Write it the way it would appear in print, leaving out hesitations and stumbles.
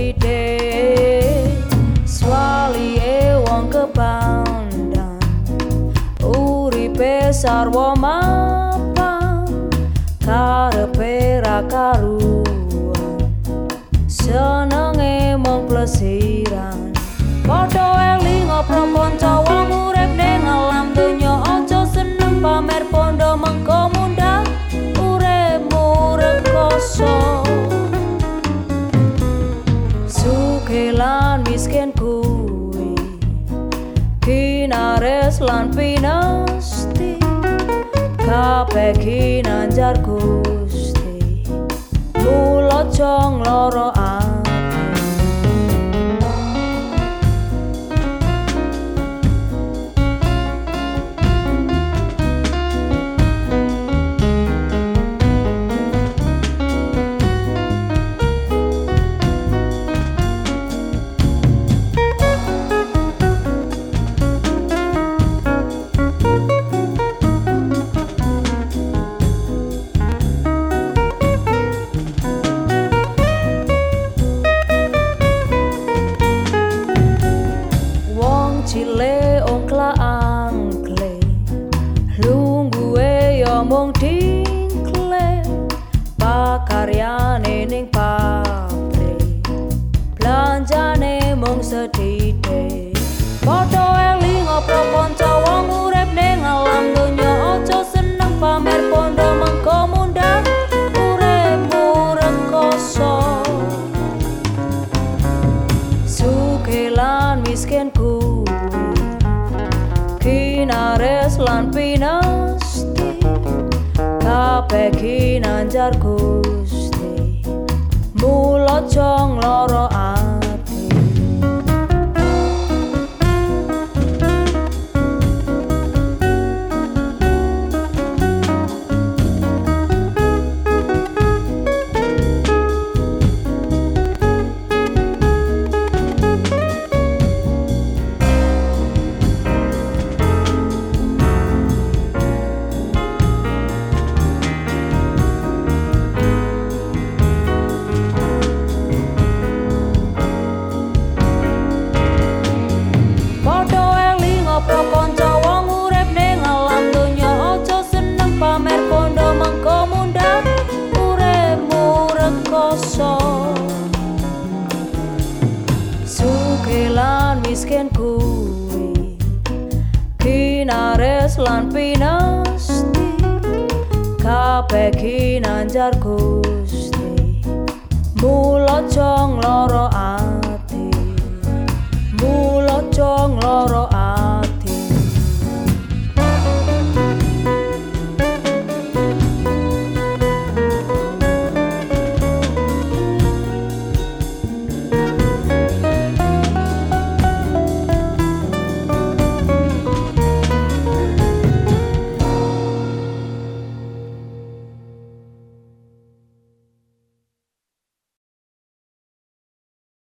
sedhithik swalihe wong kepandhan uripe sarwa mapan karepe ra karuan senenge mung plesiran padha eling apa kanca wong urip ning alam donya aja seneng pamer pondo mengko mundhak uripmu rekoso sugih lan miskin kuwi kinares lan pinasti kabeh kinanjar Gusti mula aja ngloro cile ongkla angkle lungguhe ya mung dingkle pakaryane ning pabrik belanjane mung sedhithik padha eling apa kanca wong urip ning alam donya aja seneng pamer pondo mengko mundhak uripmu rekoso sugih lan miskin kinares lan pinasti kabeh kinanjar Gusti mula aja ngloro ati kanca wong urip ning alam donya aja seneng pamer pondo mengko mundhak uripmu rekoso sugih lan miskin kuwi kinares lan pinasti kabeh kinanjar Gusti mula aja ngloro ati mula aja ngloro